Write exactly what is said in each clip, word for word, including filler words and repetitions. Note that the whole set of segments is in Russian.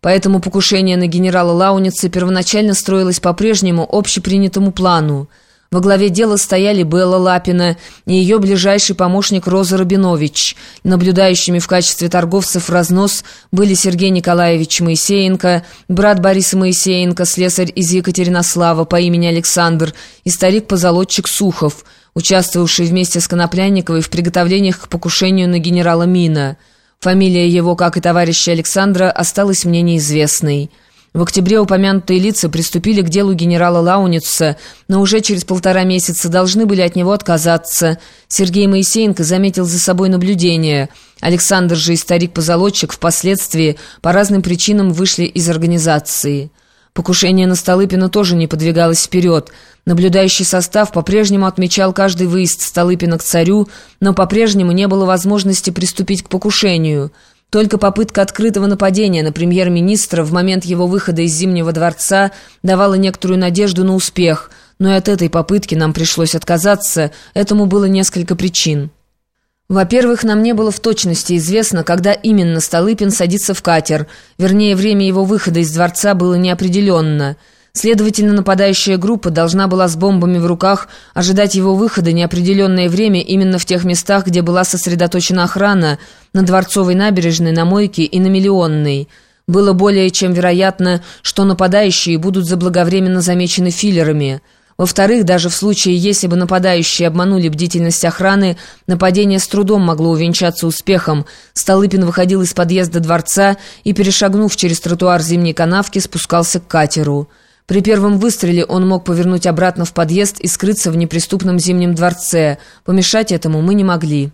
Поэтому покушение на генерала Лауница первоначально строилось по прежнему общепринятому плану. Во главе дела стояли Белла Лапина и ее ближайший помощник Роза Рабинович. Наблюдающими в качестве торговцев в разнос были Сергей Николаевич Моисеенко, брат Бориса Моисеенко, слесарь из Екатеринослава по имени Александр, и старик-позолотчик Сухов, участвовавший вместе с Коноплянниковой в приготовлениях к покушению на генерала Мина. Фамилия его, как и товарища Александра, осталась мне неизвестной. В октябре упомянутые лица приступили к делу генерала Лауница, но уже через полтора месяца должны были от него отказаться. Сергей Моисеенко заметил за собой наблюдение. Александр же и старик-позолотчик впоследствии по разным причинам вышли из организации. Покушение на Столыпина тоже не подвигалось вперед. Наблюдающий состав по-прежнему отмечал каждый выезд Столыпина к царю, но по-прежнему не было возможности приступить к покушению. Только попытка открытого нападения на премьер-министра в момент его выхода из Зимнего дворца давала некоторую надежду на успех, но и от этой попытки нам пришлось отказаться, этому было несколько причин. Во-первых, нам не было в точности известно, когда именно Столыпин садится в катер, вернее, время его выхода из дворца было неопределенно. Следовательно, нападающая группа должна была с бомбами в руках ожидать его выхода неопределенное время именно в тех местах, где была сосредоточена охрана, на Дворцовой набережной, на Мойке и на Миллионной. Было более чем вероятно, что нападающие будут заблаговременно замечены филлерами. Во-вторых, даже в случае, если бы нападающие обманули бдительность охраны, нападение с трудом могло увенчаться успехом. Столыпин выходил из подъезда дворца и, перешагнув через тротуар Зимней канавки, спускался к катеру. При первом выстреле он мог повернуть обратно в подъезд и скрыться в неприступном Зимнем дворце. Помешать этому мы не могли.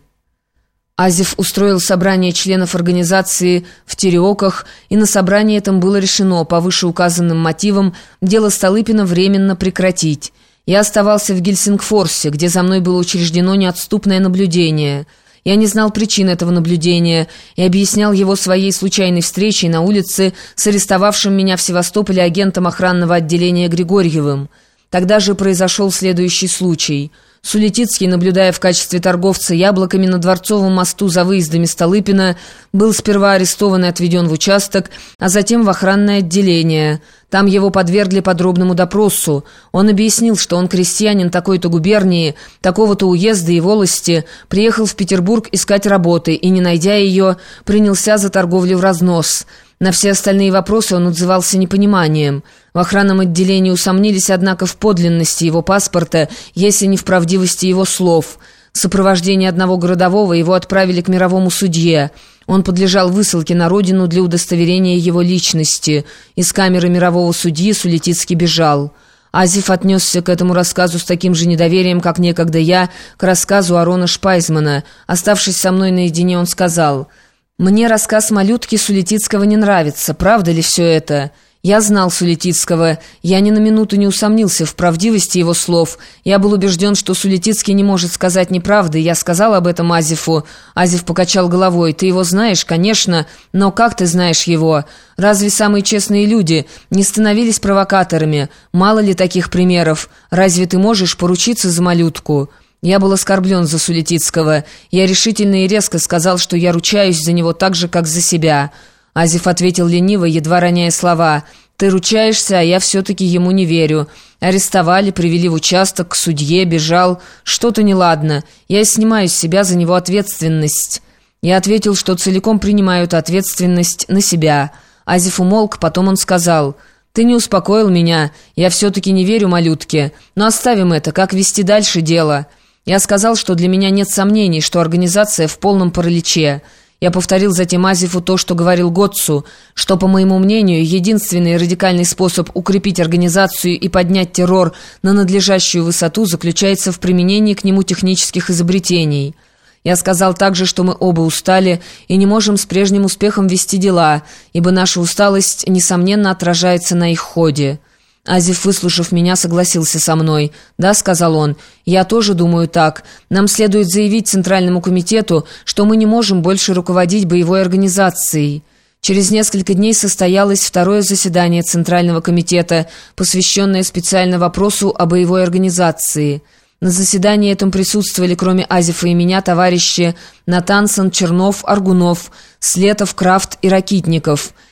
Азев устроил собрание членов организации в Тереоках, и на собрании этом было решено по вышеуказанным мотивам дело Столыпина временно прекратить. Я оставался в Гельсингфорсе, где за мной было учреждено неотступное наблюдение. Я не знал причин этого наблюдения и объяснял его своей случайной встречей на улице с арестовавшим меня в Севастополе агентом охранного отделения Григорьевым. Тогда же произошел следующий случай. Сулетицкий, наблюдая в качестве торговца яблоками на Дворцовом мосту за выездами Столыпина, был сперва арестован и отведен в участок, а затем в охранное отделение. Там его подвергли подробному допросу. Он объяснил, что он крестьянин такой-то губернии, такого-то уезда и волости, приехал в Петербург искать работы и, не найдя ее, принялся за торговлю в разнос. На все остальные вопросы он отзывался непониманием. В охранном отделении усомнились, однако, в подлинности его паспорта, если не в правдивости его слов. В сопровождении одного городового его отправили к мировому судье. Он подлежал высылке на родину для удостоверения его личности. Из камеры мирового судьи Сулетицкий бежал. Азев отнесся к этому рассказу с таким же недоверием, как некогда я, к рассказу Арона Шпайзмана. Оставшись со мной наедине, он сказал: «Мне рассказ малютки Сулетицкого не нравится. Правда ли все это?» Я знал Сулетицкого. Я ни на минуту не усомнился в правдивости его слов. Я был убежден, что Сулетицкий не может сказать неправды. Я сказал об этом Азефу. Азеф покачал головой. «Ты его знаешь, конечно, но как ты знаешь его? Разве самые честные люди не становились провокаторами? Мало ли таких примеров? Разве ты можешь поручиться за малютку?» Я был оскорблен за Сулетицкого. Я решительно и резко сказал, что я ручаюсь за него так же, как за себя. Азев ответил лениво, едва роняя слова: «Ты ручаешься, а я все-таки ему не верю. Арестовали, привели в участок, к судье, бежал. Что-то неладно. Я снимаю с себя за него ответственность». Я ответил, что целиком принимаю эту ответственность на себя. Азев умолк, потом он сказал: «Ты не успокоил меня. Я все-таки не верю малютке. Но оставим это, как вести дальше дело». Я сказал, что для меня нет сомнений, что организация в полном параличе. Я повторил затем Азефу то, что говорил Готцу, что, по моему мнению, единственный радикальный способ укрепить организацию и поднять террор на надлежащую высоту заключается в применении к нему технических изобретений. Я сказал также, что мы оба устали и не можем с прежним успехом вести дела, ибо наша усталость, несомненно, отражается на их ходе. Азев, выслушав меня, согласился со мной. «Да», — сказал он, — «я тоже думаю так. Нам следует заявить Центральному комитету, что мы не можем больше руководить боевой организацией». Через несколько дней состоялось второе заседание Центрального комитета, посвященное специально вопросу о боевой организации. На заседании этом присутствовали, кроме Азефа и меня, товарищи Натансон, Чернов, Аргунов, Слетов, Крафт и Ракитников.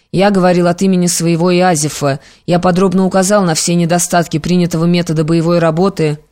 Я говорил от имени своего Иазефа. Я подробно указал на все недостатки принятого метода боевой работы,